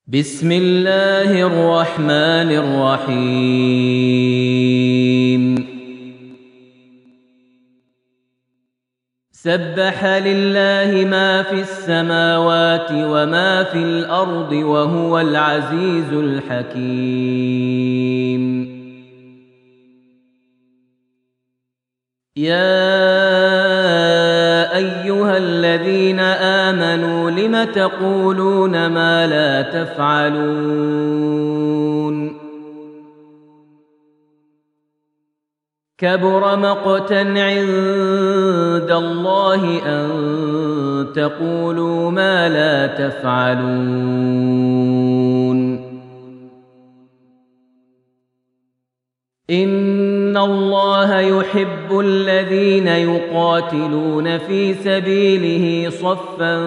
بسم الله الرحمن الرحيم سبح لله ما في السماوات وما في الأرض وهو العزيز الحكيم يا أيها الذين آمنوا لم تقولون ما لا تفعلون كبر مقتا عند الله أن تقولوا ما لا تفعلون إن الله يحب الذين يقاتلون في سبيله صفا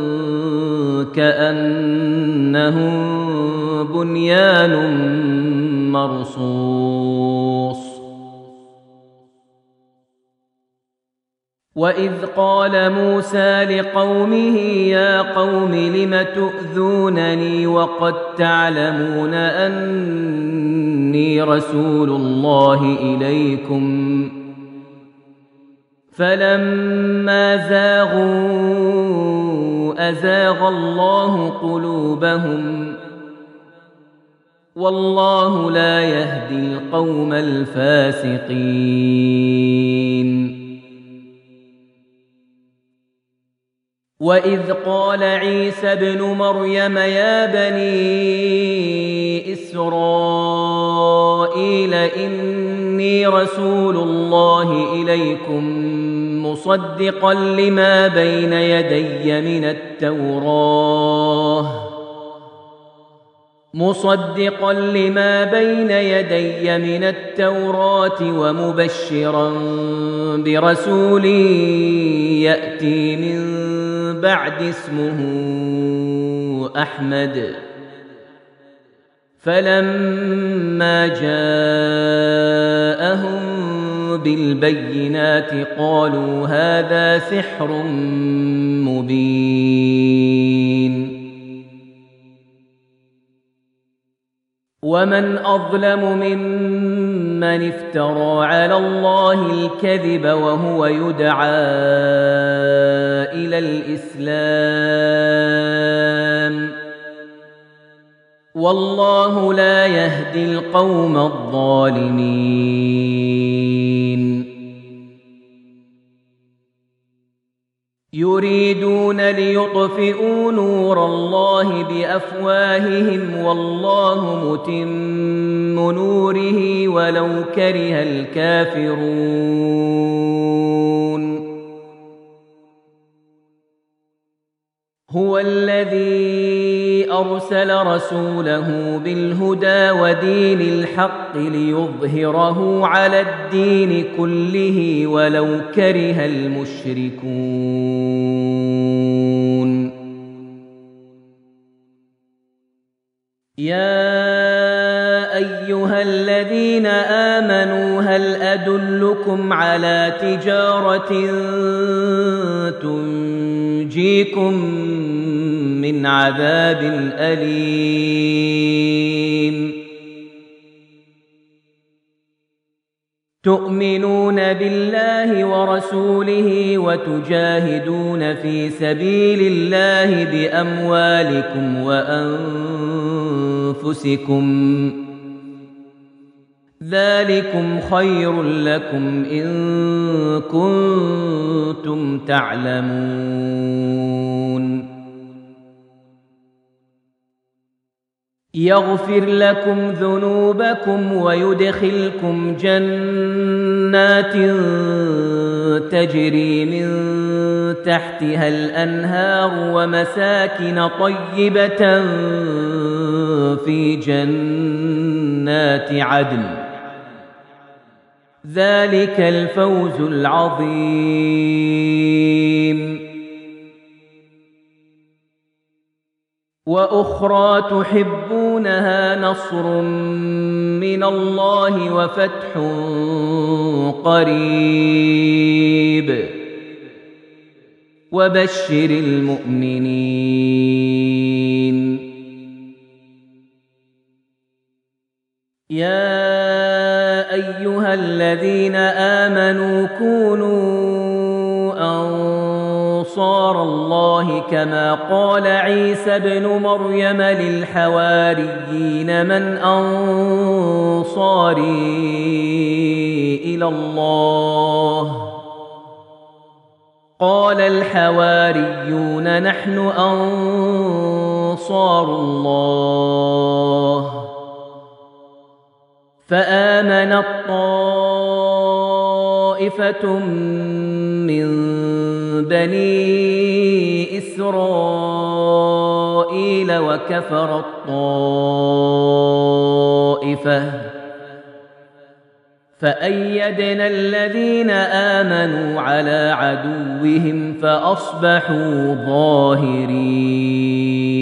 كأنهم بنيان مرصوص وإذ قال موسى لقومه يا قوم لم تؤذونني وقد تعلمون أني رسول الله إليكم فلما زاغوا أزاغ الله قلوبهم والله لا يهدي القوم الفاسقين وإذ قال عيسى ابن مريم يا بني إسرائيل إني رسول الله إليكم مصدقا لما بين يدي من التوراة ومبشرا برسول يأتي من بعد اسمه أحمد فلما جاءهم بالبينات قالوا هذا سحر مبين ومن أظلم ممن افترى على الله الكذب وهو يدعى إلى الإسلام والله لا يهدي القوم الظالمين يريدون ليطفئوا نور الله بأفواههم والله متم نوره ولو كره الكافرون هو الذي أرسل رسوله بالهدى ودين الحق ليظهره على الدين كله ولو كره المشركون يا أيها الذين آمنوا هل أدلكم على تجارة تنجيكم من عذاب أليم تؤمنون بالله ورسوله وتجاهدون في سبيل الله بأموالكم وأنفسكم ذلكم خير لكم إن كنتم تعلمون يغفر لكم ذنوبكم ويدخلكم جنات تجري من تحتها الأنهار ومساكن طيبة في جنات عدن ذلك الفوز العظيم وأخرى تحبونها نصر من الله وفتح قريب وبشر المؤمنين يا أيها الذين آمنوا كونوا أنصار الله كما قال عيسى ابن مريم للحواريين من أنصاري إلى الله قال الحواريون نحن أنصار الله فآمنت طائفة من بني إسرائيل وكفرت طائفة فأيدنا الذين آمنوا على عدوهم فأصبحوا ظاهرين